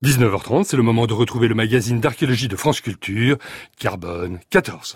19h30, c'est le moment de retrouver le magazine d'archéologie de France Culture, Carbone 14.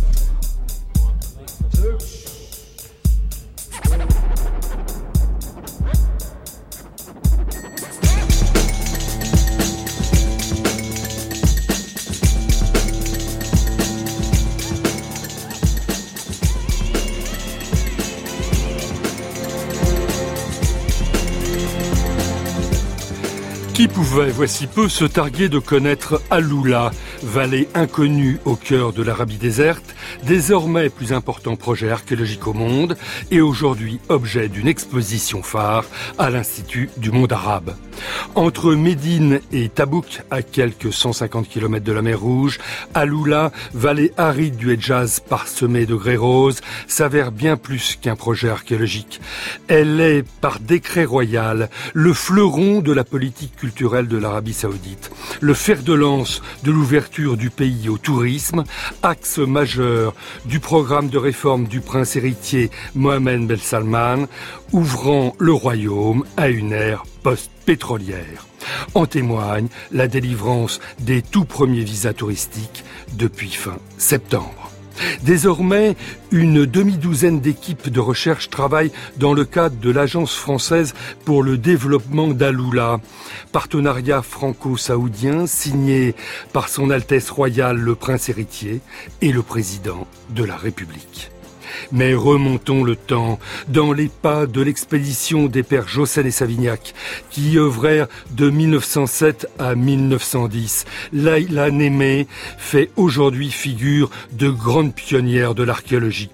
Qui pouvait, voici peu, se targuer de connaître Alula, vallée inconnue au cœur de l'Arabie déserte, désormais plus important projet archéologique au monde et aujourd'hui objet d'une exposition phare à l'Institut du monde arabe. Entre Médine et Tabouk, à quelques 150 km de la mer Rouge, Alula, vallée aride du Hedjaz parsemée de grès roses, s'avère bien plus qu'un projet archéologique. Elle est, par décret royal, le fleuron de la politique culturelle de l'Arabie saoudite, le fer de lance de l'ouverture du pays au tourisme, axe majeur du programme de réforme du prince héritier Mohammed Ben Salman, ouvrant le royaume à une ère post-pétrolière. En témoigne la délivrance des tout premiers visas touristiques depuis fin septembre. Désormais, une demi-douzaine d'équipes de recherche travaillent dans le cadre de l'Agence française pour le développement d'Alula, partenariat franco-saoudien signé par son Altesse royale le prince héritier et le président de la République. Mais remontons le temps, dans les pas de l'expédition des pères Jossen et Savignac, qui y œuvrèrent de 1907 à 1910. Laïla Némé fait aujourd'hui figure de grande pionnière de l'archéologie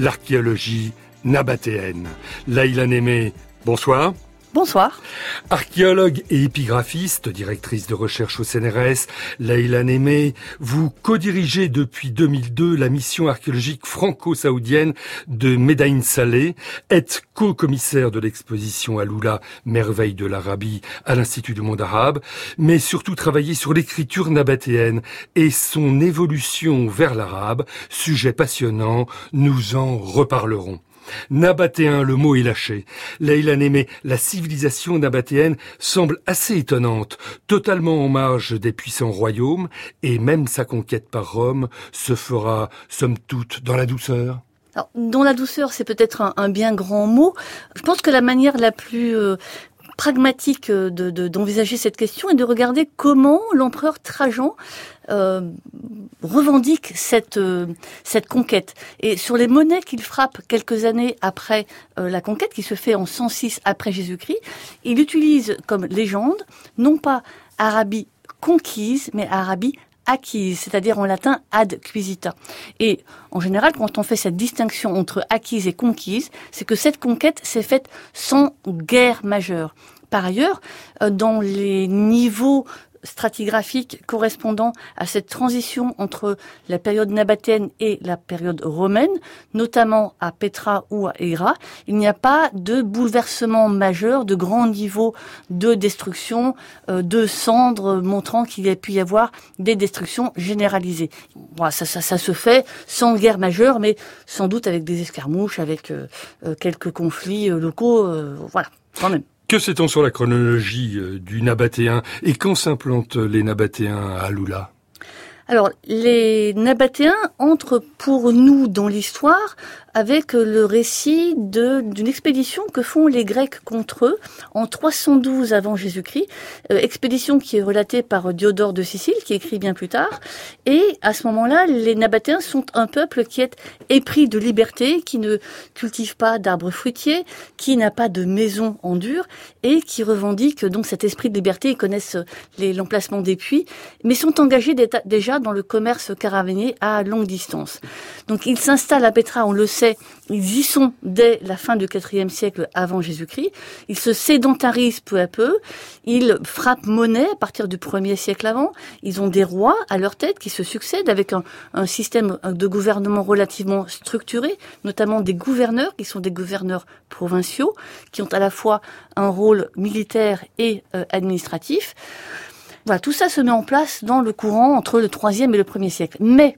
nabatéenne. Laïla Némé, bonsoir. Bonsoir. Archéologue et épigraphiste, directrice de recherche au CNRS, Laïla Némé, vous co-dirigez depuis 2002 la mission archéologique franco-saoudienne de Médaïn Saleh, êtes co-commissaire de l'exposition Alula, merveille de l'Arabie, à l'Institut du monde arabe, mais surtout travaillez sur l'écriture nabatéenne et son évolution vers l'arabe, sujet passionnant, nous en reparlerons. Nabatéen, le mot est lâché. Laïla Némé, la civilisation nabatéenne semble assez étonnante, totalement en marge des puissants royaumes, et même sa conquête par Rome se fera, somme toute, dans la douceur. Alors, dans la douceur, c'est peut-être un bien grand mot. Je pense que la manière la plus pragmatique d'envisager cette question est de regarder comment l'empereur Trajan revendique cette conquête. Et sur les monnaies qu'il frappe quelques années après la conquête, qui se fait en 106 après Jésus-Christ, il utilise comme légende, non pas Arabie conquise, mais Arabie acquise, c'est-à-dire en latin ad quisita. Et en général, quand on fait cette distinction entre acquise et conquise, c'est que cette conquête s'est faite sans guerre majeure. Par ailleurs, dans les niveaux stratigraphiques correspondant à cette transition entre la période nabatéenne et la période romaine, notamment à Pétra ou à Héra, il n'y a pas de bouleversement majeur, de grand niveau de destruction, de cendres montrant qu'il y a pu y avoir des destructions généralisées. Voilà, ça se fait sans guerre majeure, mais sans doute avec des escarmouches, avec quelques conflits locaux, voilà, quand même. Que sait-on sur la chronologie du Nabatéen et quand s'implantent les Nabatéens à Alula ? Alors, les Nabatéens entrent pour nous dans l'histoire avec le récit d'une expédition que font les Grecs contre eux en 312 avant Jésus-Christ, expédition qui est relatée par Diodore de Sicile, qui écrit bien plus tard. Et à ce moment-là, les Nabatéens sont un peuple qui est épris de liberté, qui ne cultive pas d'arbres fruitiers, qui n'a pas de maison en dur et qui revendique donc cet esprit de liberté. Ils connaissent l'emplacement des puits, mais sont engagés déjà dans le commerce caravanier à longue distance. Donc ils s'installent à Pétra, on le sait, ils y sont dès la fin du IVe siècle avant Jésus-Christ. Ils se sédentarisent peu à peu. Ils frappent monnaie à partir du 1er siècle avant. Ils ont des rois à leur tête qui se succèdent avec un système de gouvernement relativement structuré, notamment des gouverneurs qui sont des gouverneurs provinciaux, qui ont à la fois un rôle militaire et administratif. Voilà, tout ça se met en place dans le courant entre le 3e et le 1er siècle. Mais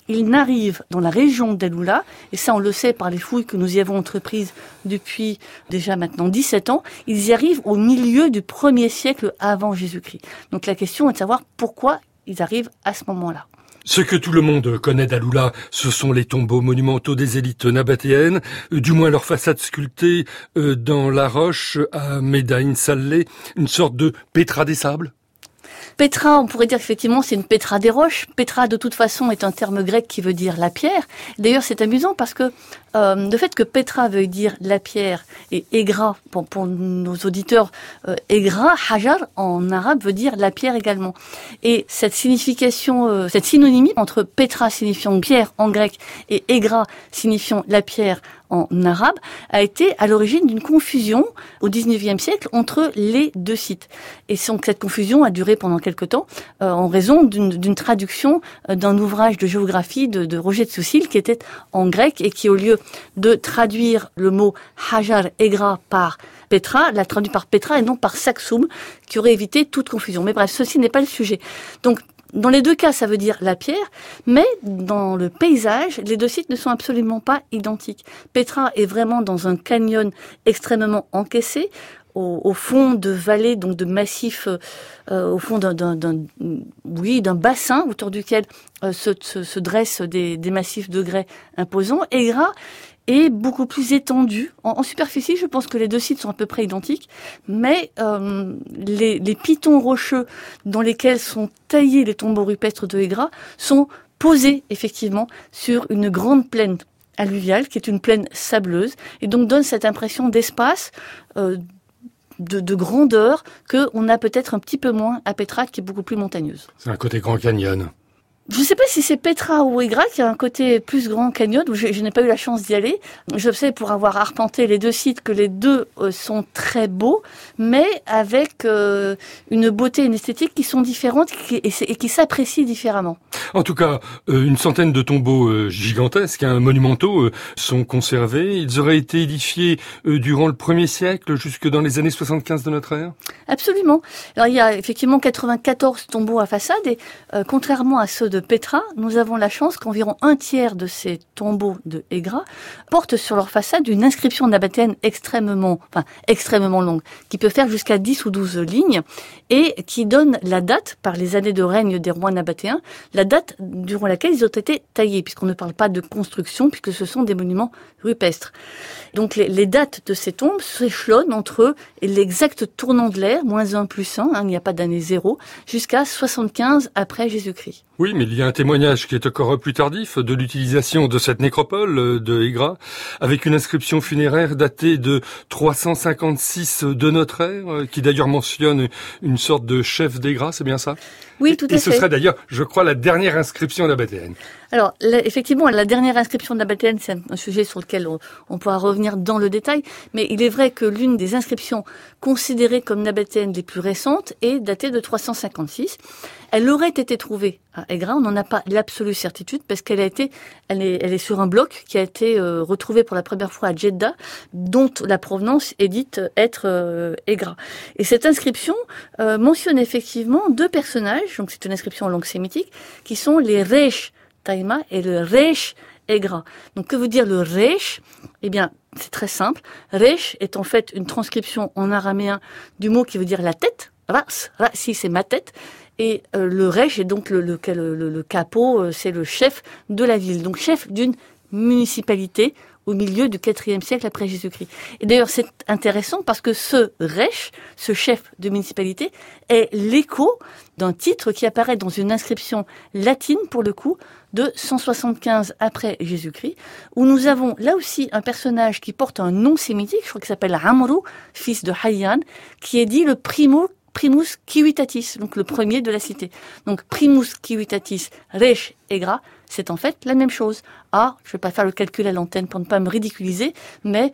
ils n'arrivent dans la région d'Alula, et ça on le sait par les fouilles que nous y avons entreprises depuis déjà maintenant 17 ans, ils y arrivent au milieu du 1er siècle avant Jésus-Christ. Donc la question est de savoir pourquoi ils arrivent à ce moment-là. Ce que tout le monde connaît d'Alula, ce sont les tombeaux monumentaux des élites nabatéennes, du moins leur façade sculptée dans la roche à Médaïn Saleh, une sorte de Pétra des sables. Pétra, on pourrait dire qu'effectivement c'est une pétra des roches. Pétra, de toute façon, est un terme grec qui veut dire la pierre. D'ailleurs, c'est amusant parce que le fait que pétra veuille dire la pierre et égra, pour nos auditeurs, égra, hajar, en arabe, veut dire la pierre également. Et cette signification, cette synonymie entre pétra signifiant pierre en grec et égra signifiant la pierre en arabe, a été à l'origine d'une confusion au XIXe siècle entre les deux sites. Et donc cette confusion a duré pendant quelque temps en raison d'une traduction d'un ouvrage de géographie de Roger de Soussille qui était en grec et qui, au lieu de traduire le mot hajar egra par Pétra, l'a traduit par Pétra et non par Saxum, qui aurait évité toute confusion. Mais bref, ceci n'est pas le sujet. Donc, dans les deux cas, ça veut dire la pierre, mais dans le paysage, les deux sites ne sont absolument pas identiques. Pétra est vraiment dans un canyon extrêmement encaissé, au fond de vallées, donc de massifs, au fond d'un bassin autour duquel se dressent des massifs de grès imposants. Egra est beaucoup plus étendu. En superficie, je pense que les deux sites sont à peu près identiques, mais les pitons rocheux dans lesquels sont taillés les tombeaux rupestres de Egra sont posés effectivement sur une grande plaine alluviale, qui est une plaine sableuse, et donc donne cette impression d'espace, de grandeur, qu'on a peut-être un petit peu moins à Pétra, qui est beaucoup plus montagneuse. C'est un côté Grand Canyon. Je ne sais pas si c'est Pétra ou Egra qui a un côté plus Grand Canyon, où je n'ai pas eu la chance d'y aller. Je sais, pour avoir arpenté les deux sites, que les deux sont très beaux, mais avec une beauté et une esthétique qui sont différentes et qui s'apprécient différemment. En tout cas, une centaine de tombeaux gigantesques, monumentaux, sont conservés. Ils auraient été édifiés durant le 1er siècle, jusque dans les années 75 de notre ère. Absolument. Alors, il y a effectivement 94 tombeaux à façade et contrairement à ceux de Pétra, nous avons la chance qu'environ un tiers de ces tombeaux de Egra portent sur leur façade une inscription nabatéenne extrêmement longue, qui peut faire jusqu'à 10 ou 12 lignes et qui donne la date, par les années de règne des rois nabatéens, la date durant laquelle ils ont été taillés, puisqu'on ne parle pas de construction, puisque ce sont des monuments rupestres. Donc les dates de ces tombes s'échelonnent entre l'exact tournant de l'ère, -1 + 1, il n'y a pas d'année 0, jusqu'à 75 après Jésus-Christ. Oui, mais il y a un témoignage qui est encore plus tardif de l'utilisation de cette nécropole de Egra, avec une inscription funéraire datée de 356 de notre ère, qui d'ailleurs mentionne une sorte de chef d'Egra, c'est bien ça? Oui, tout à fait. Et ce serait d'ailleurs, je crois, la dernière inscription nabatéenne. Alors, effectivement, la dernière inscription nabatéenne, c'est un sujet sur lequel on pourra revenir dans le détail, mais il est vrai que l'une des inscriptions considérées comme nabatéennes les plus récentes est datée de 356. Elle aurait été trouvée à Egra, on n'en a pas l'absolue certitude, parce elle est sur un bloc qui a été retrouvé pour la première fois à Jeddah, dont la provenance est dite être Egra. Et cette inscription mentionne effectivement deux personnages, donc c'est une inscription en langue sémitique, qui sont les Resh Taïma et le Resh Egra. Donc que veut dire le Resh? Eh bien, c'est très simple. Resh est en fait une transcription en araméen du mot qui veut dire la tête. Ras, si c'est ma tête. Et le Resh est donc le capot, c'est le chef de la ville. Donc chef d'une municipalité au milieu du IVe siècle après Jésus-Christ. Et d'ailleurs, c'est intéressant parce que ce Resh, ce chef de municipalité, est l'écho d'un titre qui apparaît dans une inscription latine, pour le coup, de 175 après Jésus-Christ, où nous avons là aussi un personnage qui porte un nom sémitique, je crois qu'il s'appelle Amrou, fils de Hayyan, qui est dit le primus civitatis, donc le premier de la cité. Donc primus civitatis, Resh Egra, c'est en fait la même chose. Ah, je vais pas faire le calcul à l'antenne pour ne pas me ridiculiser, mais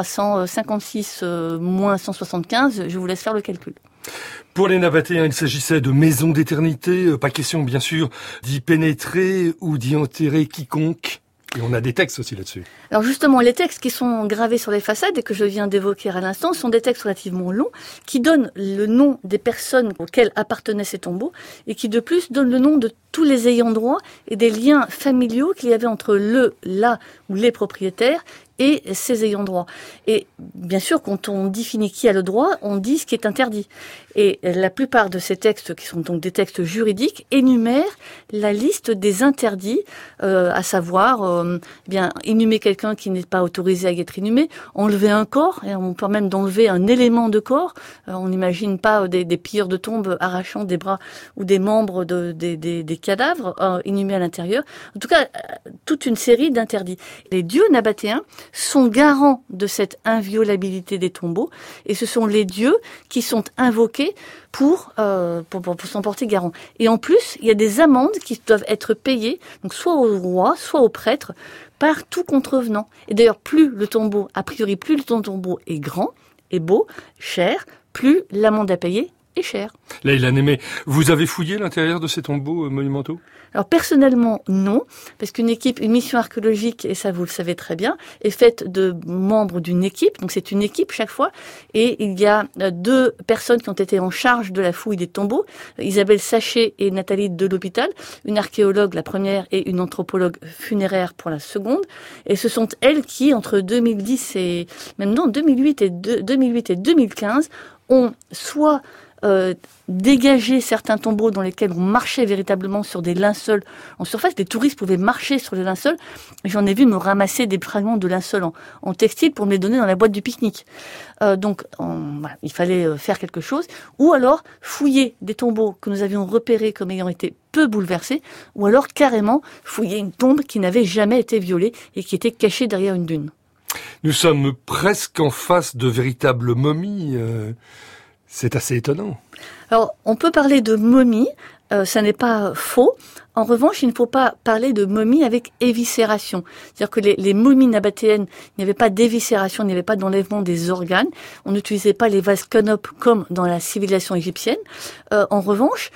356 moins 175, je vous laisse faire le calcul. Pour les Nabatéens, il s'agissait de maisons d'éternité, pas question bien sûr d'y pénétrer ou d'y enterrer quiconque. Et on a des textes aussi là-dessus. Alors justement, les textes qui sont gravés sur les façades et que je viens d'évoquer à l'instant sont des textes relativement longs qui donnent le nom des personnes auxquelles appartenaient ces tombeaux et qui de plus donnent le nom de tous les ayants droit et des liens familiaux qu'il y avait entre la ou les propriétaires et ses ayants droit. Et bien sûr, quand on définit qui a le droit, on dit ce qui est interdit. Et la plupart de ces textes, qui sont donc des textes juridiques, énumèrent la liste des interdits, à savoir, inhumer quelqu'un qui n'est pas autorisé à être inhumé, enlever un corps, et on peut même d'enlever un élément de corps. On n'imagine pas des pilleurs de tombes arrachant des bras ou des membres des cadavres inhumés à l'intérieur. En tout cas, toute une série d'interdits. Les dieux nabatéens sont garants de cette inviolabilité des tombeaux, et ce sont les dieux qui sont invoqués pour s'en porter garant. Et en plus, il y a des amendes qui doivent être payées, donc soit au roi, soit au prêtre, par tout contrevenant. Et d'ailleurs, plus le tombeau est grand, est beau, cher, plus l'amende à payer est chère. Leïla Némé, vous avez fouillé l'intérieur de ces tombeaux monumentaux ? Alors personnellement, non, parce une mission archéologique, et ça vous le savez très bien, est faite de membres d'une équipe, donc c'est une équipe chaque fois, et il y a 2 personnes qui ont été en charge de la fouille des tombeaux, Isabelle Sachet et Nathalie Delhôpital, une archéologue la première et une anthropologue funéraire pour la seconde, et ce sont elles qui, entre 2010 et, même non, 2008 et 2015, ont soit dégager certains tombeaux dans lesquels on marchait véritablement sur des linceuls en surface. Les touristes pouvaient marcher sur les linceuls. J'en ai vu me ramasser des fragments de linceul en textile pour me les donner dans la boîte du pique-nique. Donc, il fallait faire quelque chose. Ou alors, fouiller des tombeaux que nous avions repérés comme ayant été peu bouleversés. Ou alors, carrément, fouiller une tombe qui n'avait jamais été violée et qui était cachée derrière une dune. Nous sommes presque en face de véritables momies. C'est assez étonnant. Alors, on peut parler de momie, ça n'est pas faux. En revanche, il ne faut pas parler de momie avec éviscération. C'est-à-dire que les momies nabatéennes, il n'y avait pas d'éviscération, il n'y avait pas d'enlèvement des organes. On n'utilisait pas les vases canopes comme dans la civilisation égyptienne. En revanche,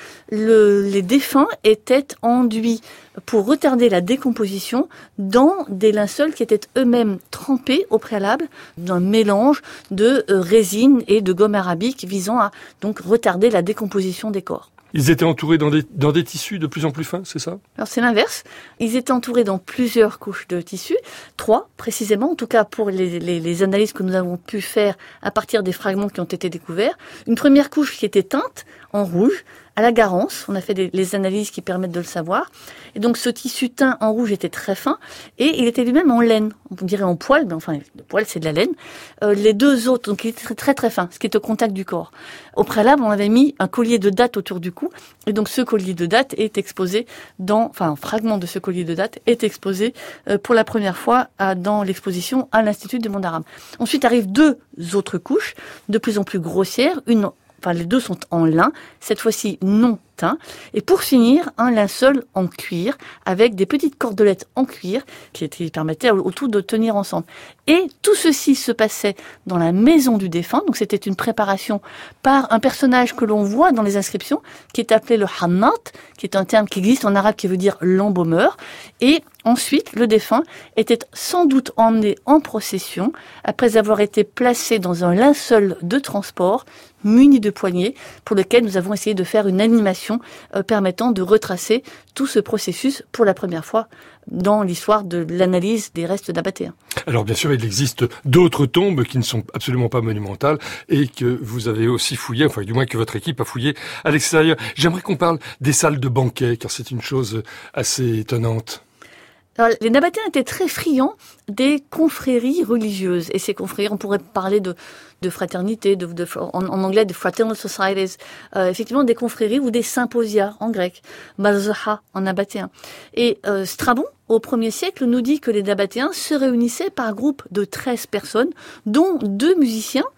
les défunts étaient enduits pour retarder la décomposition dans des linceuls qui étaient eux-mêmes trempés au préalable d'un mélange de résine et de gomme arabique visant à donc retarder la décomposition des corps. Ils étaient entourés dans des tissus de plus en plus fins, c'est ça ? Alors c'est l'inverse. Ils étaient entourés dans plusieurs couches de tissus, 3 précisément, en tout cas pour les analyses que nous avons pu faire à partir des fragments qui ont été découverts. Une première couche qui était teinte en rouge, à la Garance. On a fait les analyses qui permettent de le savoir. Et donc ce tissu teint en rouge était très fin et il était lui-même en laine. On dirait en poil, mais enfin le poil c'est de la laine. Les 2 autres, donc il était très très très fin, ce qui est au contact du corps. Au préalable, on avait mis un collier de date autour du cou et donc ce collier de date est exposé un fragment de ce collier de date est exposé pour la première fois dans l'exposition à l'Institut du Monde arabe. Ensuite arrivent 2 autres couches de plus en plus grossières, les 2 sont en lin, cette fois-ci non teint. Et pour finir, un linceul en cuir avec des petites cordelettes en cuir qui permettaient au tout de tenir ensemble. Et tout ceci se passait dans la maison du défunt. Donc c'était une préparation par un personnage que l'on voit dans les inscriptions qui est appelé le hannat, qui est un terme qui existe en arabe qui veut dire l'embaumeur. Et ensuite, le défunt était sans doute emmené en procession après avoir été placé dans un linceul de transport muni de poignées pour lequel nous avons essayé de faire une animation permettant de retracer tout ce processus pour la première fois dans l'histoire de l'analyse des restes nabatéens. Alors bien sûr, il existe d'autres tombes qui ne sont absolument pas monumentales et que vous avez aussi fouillé, enfin du moins que votre équipe a fouillé à l'extérieur. J'aimerais qu'on parle des salles de banquet, car c'est une chose assez étonnante. Alors, les Nabatéens étaient très friands des confréries religieuses. Et ces confréries, on pourrait parler de fraternité, en anglais, de fraternal societies, effectivement des confréries ou des symposia en grec, marzaha en nabatéen. Et Strabon, au 1er siècle, nous dit que les Nabatéens se réunissaient par groupe de 13 personnes, dont 2 musiciens,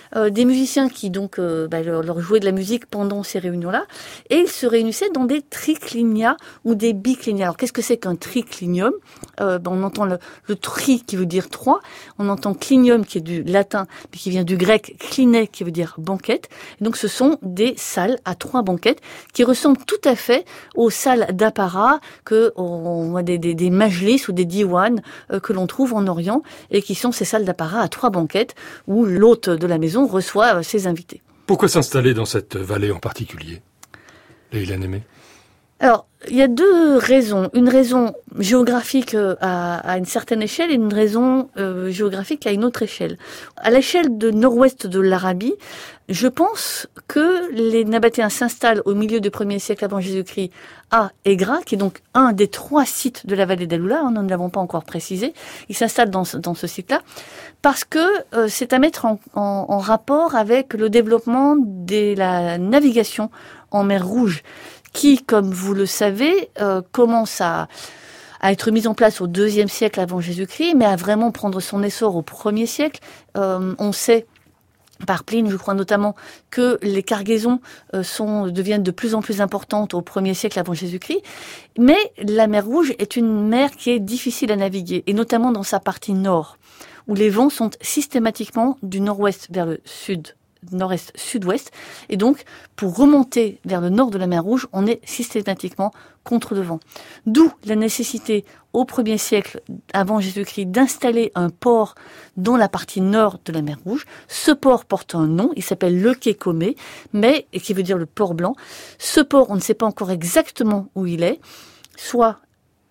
des musiciens qui donc leur jouaient de la musique pendant ces réunions-là, et ils se réunissaient dans des triclinia ou des biclinia. Alors qu'est-ce que c'est qu'un triclinium? On entend le tri qui veut dire trois, on entend clinium qui est du latin, mais qui vient du grec kliné qui veut dire banquette. Et donc ce sont des salles à 3 banquettes qui ressemblent tout à fait aux salles d'apparat que on voit des majlis ou des diwan que l'on trouve en Orient, et qui sont ces salles d'apparat à 3 banquettes où l'hôte de la maison reçoit ses invités. Pourquoi s'installer dans cette vallée en particulier, Leïla Némé? Alors, il y a 2 raisons. Une raison géographique à une certaine échelle et une raison géographique à une autre échelle. À l'échelle de nord-ouest de l'Arabie, je pense que les Nabatéens s'installent au milieu du 1er siècle avant Jésus-Christ à Égra, qui est donc un des 3 sites de la vallée d'Aloula, nous ne l'avons pas encore précisé. Ils s'installent dans ce site-là parce que c'est à mettre en rapport avec le développement de la navigation en mer Rouge, qui, comme vous le savez, commence à être mise en place au 2e siècle avant Jésus-Christ, mais à vraiment prendre son essor au 1er siècle. On sait, par Pline, je crois notamment, que les cargaisons deviennent de plus en plus importantes au 1er siècle avant Jésus-Christ. Mais la mer Rouge est une mer qui est difficile à naviguer, et notamment dans sa partie nord, où les vents sont systématiquement du nord-ouest vers le sud. Nord-est, sud-ouest, et donc pour remonter vers le nord de la mer Rouge, on est systématiquement contre le vent. D'où la nécessité au 1er siècle avant Jésus-Christ d'installer un port dans la partie nord de la mer Rouge. Ce port porte un nom, il s'appelle le quai Comé, et qui veut dire le port blanc. Ce port, on ne sait pas encore exactement où il est, soit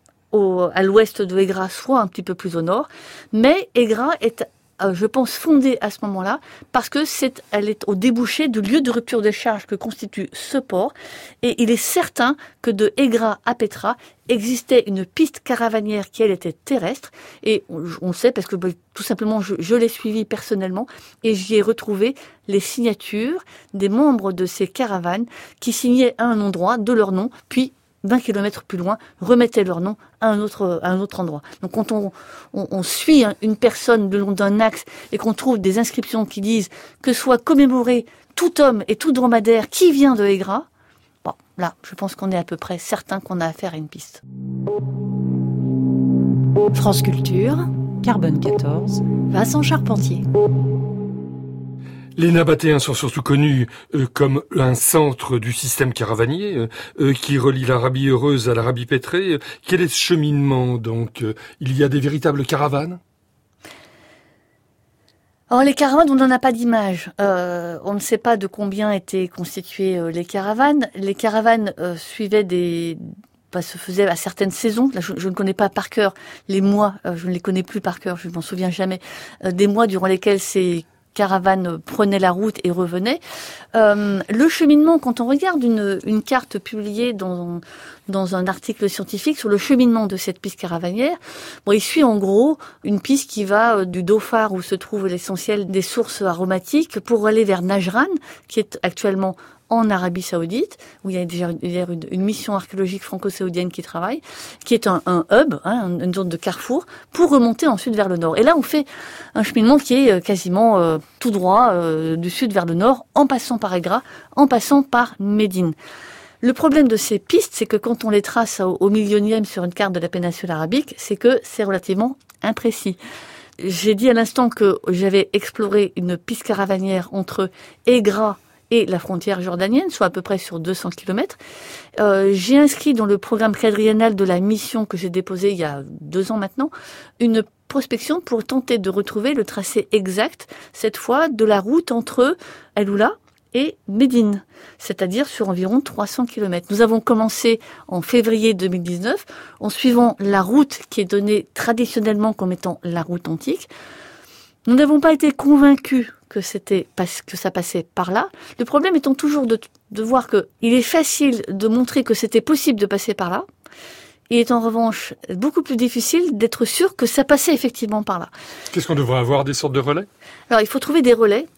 à l'ouest de Égra, soit un petit peu plus au nord, mais Égra est je pense, fondée à ce moment-là, parce que elle est au débouché du lieu de rupture de charge que constitue ce port. Et il est certain que de Égra à Petra existait une piste caravanière qui, elle, était terrestre. Et on sait, parce que tout simplement, je l'ai suivi personnellement, et j'y ai retrouvé les signatures des membres de ces caravanes qui signaient à un endroit de leur nom, puis 20 kilomètres plus loin, remettaient leur nom à un autre endroit. Donc quand on suit une personne le long d'un axe et qu'on trouve des inscriptions qui disent que soit commémoré tout homme et tout dromadaire qui vient de Égra, bon, là, je pense qu'on est à peu près certain qu'on a affaire à une piste. France Culture, Carbone 14, Vincent Charpentier. Les Nabatéens sont surtout connus comme un centre du système caravanier qui relie l'Arabie heureuse à l'Arabie pétrée. Quel est ce cheminement donc? Il y a des véritables caravanes? Alors les caravanes, on n'en a pas d'image. On ne sait pas de combien étaient constituées les caravanes. Les caravanes suivaient se faisaient à certaines saisons. Là, je ne connais pas par cœur les mois, je ne les connais plus par cœur, je ne m'en souviens jamais, des mois durant lesquels ces caravanes prenaient la route et revenaient. Le cheminement, quand on regarde une carte publiée dans un article scientifique sur le cheminement de cette piste caravanière, il suit en gros une piste qui va du Dhofar, où se trouve l'essentiel des sources aromatiques, pour aller vers Najran, qui est actuellement en Arabie Saoudite, où il y a déjà une mission archéologique franco-saoudienne qui travaille, qui est un hub, une zone de carrefour, pour remonter ensuite vers le nord. Et là, on fait un cheminement qui est quasiment tout droit, du sud vers le nord, en passant par Égra, en passant par Médine. Le problème de ces pistes, c'est que quand on les trace au millionième sur une carte de la péninsule arabique, c'est que c'est relativement imprécis. J'ai dit à l'instant que j'avais exploré une piste caravanière entre Égra et la frontière jordanienne, soit à peu près sur 200 km. J'ai inscrit dans le programme quadriennal de la mission que j'ai déposée il y a 2 ans maintenant, une prospection pour tenter de retrouver le tracé exact, cette fois, de la route entre Aloula et Médine, c'est-à-dire sur environ 300 km. Nous avons commencé en février 2019, en suivant la route qui est donnée traditionnellement comme étant la route antique. Nous n'avons pas été convaincus que ça passait par là. Le problème étant toujours de voir que il est facile de montrer que c'était possible de passer par là. Il est en revanche beaucoup plus difficile d'être sûr que ça passait effectivement par là. Qu'est-ce qu'on devrait avoir, des sortes de relais? Alors il faut trouver des relais.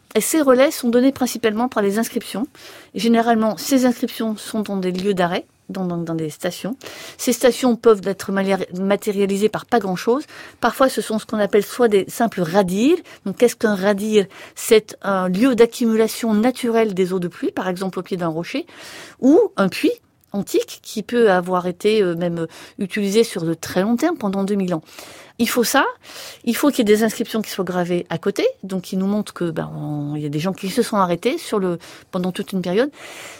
Et ces relais sont donnés principalement par les inscriptions. Et généralement, ces inscriptions sont dans des lieux d'arrêt, dans des stations. Ces stations peuvent être matérialisées par pas grand-chose. Parfois, ce sont ce qu'on appelle soit des simples radirs. Donc, qu'est-ce qu'un radir ? C'est un lieu d'accumulation naturelle des eaux de pluie, par exemple au pied d'un rocher, ou un puits antique qui peut avoir été même utilisé sur de très long terme, pendant 2000 ans. Il faut ça, il faut qu'il y ait des inscriptions qui soient gravées à côté, donc qui nous montrent que il y a des gens qui se sont arrêtés pendant toute une période.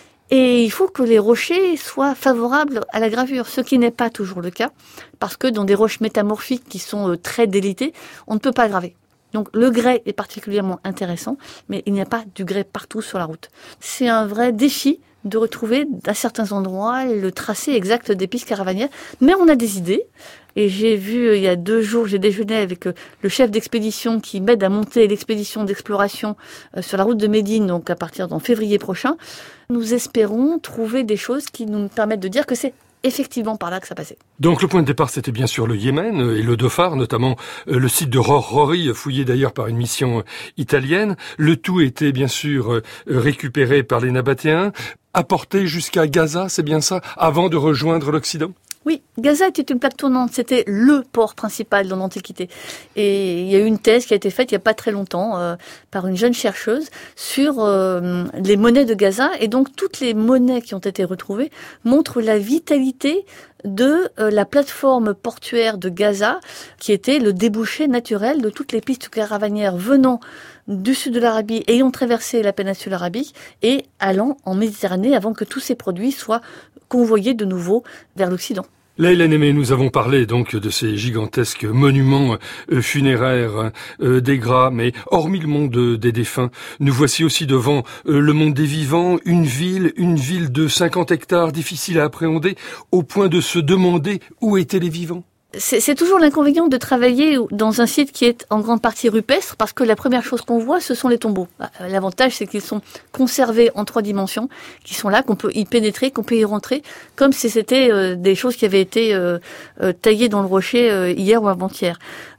Et il faut que les rochers soient favorables à la gravure, ce qui n'est pas toujours le cas, parce que dans des roches métamorphiques qui sont très délitées, on ne peut pas graver. Donc le grès est particulièrement intéressant, mais il n'y a pas du grès partout sur la route. C'est un vrai défi de retrouver à certains endroits le tracé exact des pistes caravanières, mais on a des idées. Et j'ai vu, il y a 2 jours, j'ai déjeuné avec le chef d'expédition qui m'aide à monter l'expédition d'exploration sur la route de Médine, donc à partir d'en février prochain. Nous espérons trouver des choses qui nous permettent de dire que c'est effectivement par là que ça passait. Donc le point de départ, c'était bien sûr le Yémen et le Dhofar, notamment le site de Ror Rori, fouillé d'ailleurs par une mission italienne. Le tout était bien sûr récupéré par les Nabatéens, apporté jusqu'à Gaza, c'est bien ça, avant de rejoindre l'Occident ? Oui, Gaza était une plaque tournante, c'était le port principal dans l'Antiquité. Et il y a eu une thèse qui a été faite il n'y a pas très longtemps par une jeune chercheuse sur les monnaies de Gaza. Et donc toutes les monnaies qui ont été retrouvées montrent la vitalité de la plateforme portuaire de Gaza, qui était le débouché naturel de toutes les pistes caravanières venant du sud de l'Arabie, ayant traversé la péninsule arabique et allant en Méditerranée avant que tous ces produits soient convoyés de nouveau vers l'Occident. Leïla Némé, nous avons parlé donc de ces gigantesques monuments funéraires d'Aigra, mais hormis le monde des défunts, nous voici aussi devant le monde des vivants, une ville de 50 hectares difficile à appréhender, au point de se demander où étaient les vivants. C'est toujours l'inconvénient de travailler dans un site qui est en grande partie rupestre, parce que la première chose qu'on voit, ce sont les tombeaux. L'avantage, c'est qu'ils sont conservés en 3 dimensions, qui sont là, qu'on peut y pénétrer, qu'on peut y rentrer, comme si c'était des choses qui avaient été taillées dans le rocher hier ou avant-hier.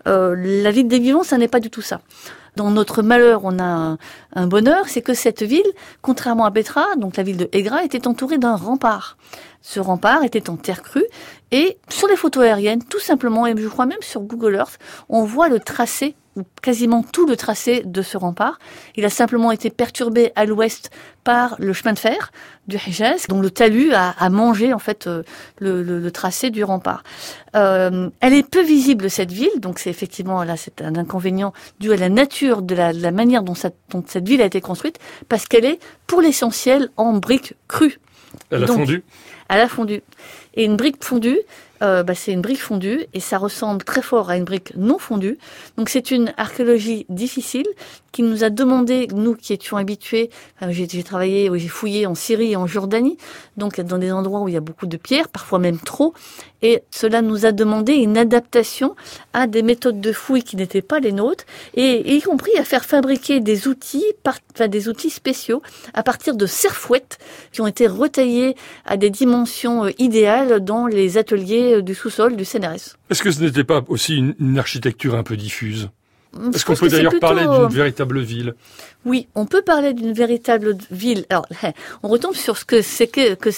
La ville des vivants, ça n'est pas du tout ça. Dans notre malheur, on a un bonheur, c'est que cette ville, contrairement à Petra, donc la ville de Aigra, était entourée d'un rempart. Ce rempart était en terre crue, et sur les photos aériennes, tout simplement, et je crois même sur Google Earth, on voit le tracé, ou quasiment tout le tracé de ce rempart. Il a simplement été perturbé à l'ouest par le chemin de fer du Hijaz, dont le talus a mangé en fait le tracé du rempart. Elle est peu visible, cette ville, donc c'est effectivement là c'est un inconvénient dû à la nature de la manière dont cette ville a été construite, parce qu'elle est pour l'essentiel en briques crues. Elle a fondu. Elle a fondu. Et une brique fondue, c'est une brique fondue et ça ressemble très fort à une brique non fondue. Donc c'est une archéologie difficile qui nous a demandé, nous qui étions habitués, j'ai travaillé, j'ai fouillé en Syrie et en Jordanie, donc dans des endroits où il y a beaucoup de pierres, parfois même trop, et cela nous a demandé une adaptation à des méthodes de fouille qui n'étaient pas les nôtres, et y compris à faire fabriquer des outils spéciaux à partir de serfouettes qui ont été retaillées à des dimensions idéales dans les ateliers du sous-sol du CNRS. Est-ce que ce n'était pas aussi une architecture un peu diffuse ? Est-ce qu'on peut d'ailleurs parler d'une véritable ville ? Oui, on peut parler d'une véritable ville. Alors, on retombe sur ce que c'est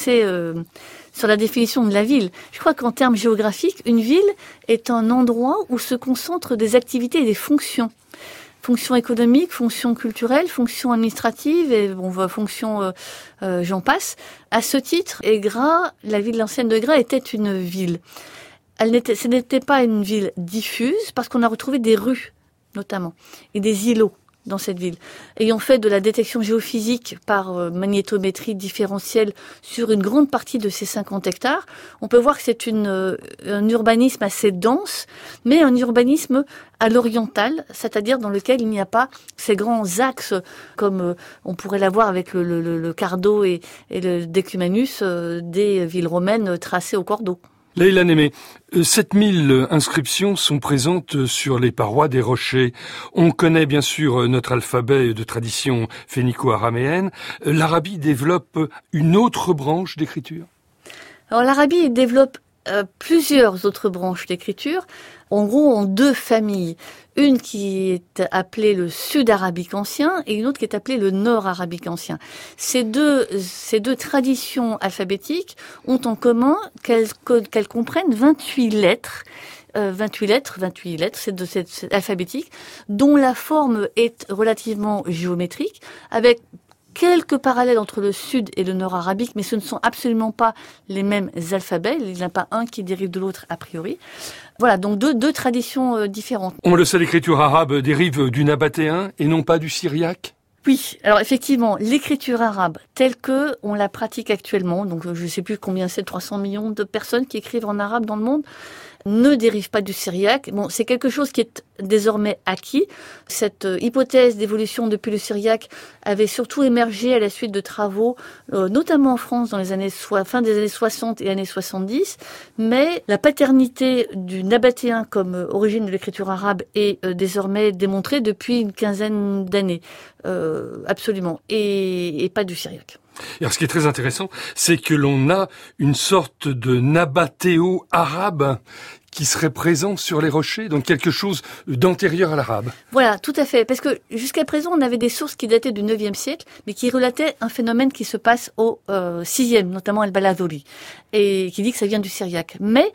sur la définition de la ville. Je crois qu'en termes géographiques, une ville est un endroit où se concentrent des activités et des fonctions. Fonctions économiques, fonctions culturelles, fonctions administratives et fonctions j'en passe. À ce titre, Aigra, la ville ancienne de Aigra, était une ville. Ce n'était pas une ville diffuse parce qu'on a retrouvé des rues notamment, et des îlots dans cette ville. Ayant fait de la détection géophysique par magnétométrie différentielle sur une grande partie de ces 50 hectares, on peut voir que c'est un urbanisme assez dense, mais un urbanisme à l'oriental, c'est-à-dire dans lequel il n'y a pas ces grands axes comme on pourrait l'avoir avec le Cardo et le Decumanus des villes romaines tracées au cordeau. Leïla Némé, 7000 inscriptions sont présentes sur les parois des rochers. On connaît bien sûr notre alphabet de tradition phénico-araméenne. L'Arabie développe une autre branche d'écriture ? Alors l'Arabie développe plusieurs autres branches d'écriture, en gros en 2 familles. Une qui est appelée le sud-arabique ancien et une autre qui est appelée le nord-arabique ancien. Ces deux traditions alphabétiques ont en commun qu'elles comprennent 28 lettres. 28 lettres, c'est alphabétique, dont la forme est relativement géométrique, avec quelques parallèles entre le sud et le nord arabique, mais ce ne sont absolument pas les mêmes alphabets. Il n'y en a pas un qui dérive de l'autre a priori. Voilà, donc deux traditions différentes. On le sait, l'écriture arabe dérive du nabatéen et non pas du syriaque ? Oui, alors effectivement, l'écriture arabe telle que on la pratique actuellement, donc je ne sais plus combien c'est, 300 millions de personnes qui écrivent en arabe dans le monde, ne dérive pas du syriaque. Bon, c'est quelque chose qui est désormais acquis. Cette hypothèse d'évolution depuis le syriaque avait surtout émergé à la suite de travaux, notamment en France dans les fin des années 60 et années 70. Mais la paternité du nabatéen comme origine de l'écriture arabe est désormais démontrée depuis une quinzaine d'années. Absolument. Et pas du syriaque. Et alors, ce qui est très intéressant, c'est que l'on a une sorte de nabatéo arabe qui serait présent sur les rochers, donc quelque chose d'antérieur à l'arabe. Voilà, tout à fait. Parce que jusqu'à présent, on avait des sources qui dataient du 9e siècle, mais qui relataient un phénomène qui se passe au 6e, notamment Al-Baladhuri, et qui dit que ça vient du syriaque. Mais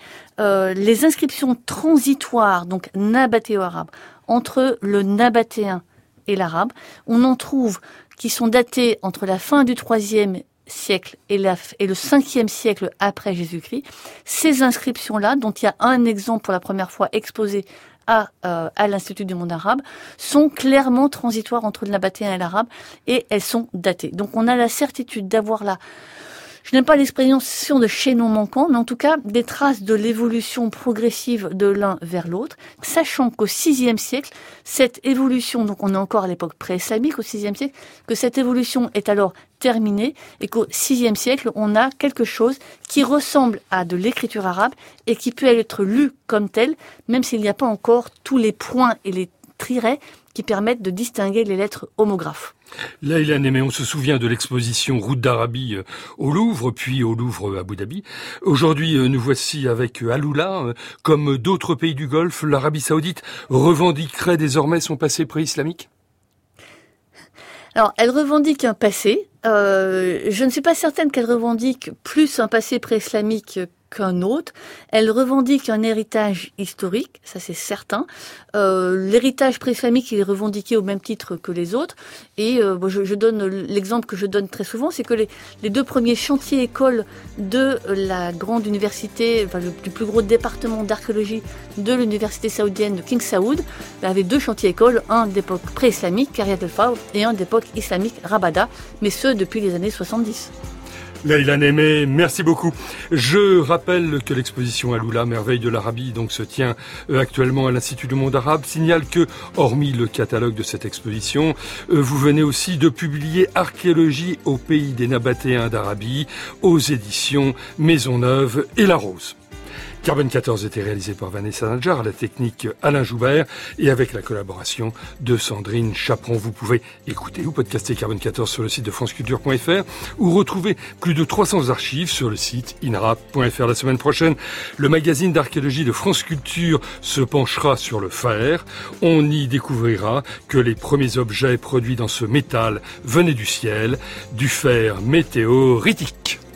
les inscriptions transitoires, donc nabatéo-arabe, entre le nabatéen et l'arabe, on en trouve qui sont datées entre la fin du 3e siècle et le 5e siècle après Jésus-Christ. Ces inscriptions-là, dont il y a un exemple pour la première fois exposé à l'Institut du monde arabe, sont clairement transitoires entre le nabatéen et l'arabe et elles sont datées. Donc on a la certitude d'avoir là, je n'aime pas l'expression de chaînon manquant, mais en tout cas des traces de l'évolution progressive de l'un vers l'autre, sachant qu'au 6e siècle, cette évolution, donc on est encore à l'époque pré-islamique au 6e siècle, que cette évolution est alors terminée et qu'au 6e siècle, on a quelque chose qui ressemble à de l'écriture arabe et qui peut être lu comme tel, même s'il n'y a pas encore tous les points et les tirets qui permettent de distinguer les lettres homographes. Leïla Némé, on se souvient de l'exposition Route d'Arabie au Louvre, puis au Louvre à Abu Dhabi. Aujourd'hui, nous voici avec Alula. Comme d'autres pays du Golfe, l'Arabie Saoudite revendiquerait désormais son passé pré-islamique ? Alors, elle revendique un passé. Je ne suis pas certaine qu'elle revendique plus un passé pré-islamique qu'un autre. Elle revendique un héritage historique, ça c'est certain. L'héritage pré-islamique il est revendiqué au même titre que les autres. Et je donne l'exemple que je donne très souvent, c'est que les 2 premiers chantiers écoles de la grande université, du plus gros département d'archéologie de l'université saoudienne de King Saoud, avaient 2 chantiers écoles, un d'époque pré-islamique, Kiryat el-Fawr, et un d'époque islamique, Rabada, mais ce depuis les années 70. Leïla Némé, merci beaucoup. Je rappelle que l'exposition Alula, merveille de l'Arabie, donc se tient actuellement à l'Institut du monde arabe. Signale que, hormis le catalogue de cette exposition, vous venez aussi de publier Archéologie au pays des Nabatéens d'Arabie aux éditions Maisonneuve et La Rose. Carbone 14 était réalisé par Vanessa Nadjar, à la technique Alain Joubert et avec la collaboration de Sandrine Chaperon. Vous pouvez écouter ou podcaster Carbone 14 sur le site de franceculture.fr ou retrouver plus de 300 archives sur le site inrap.fr. La semaine prochaine, le magazine d'archéologie de France Culture se penchera sur le fer. On y découvrira que les premiers objets produits dans ce métal venaient du ciel, du fer météoritique.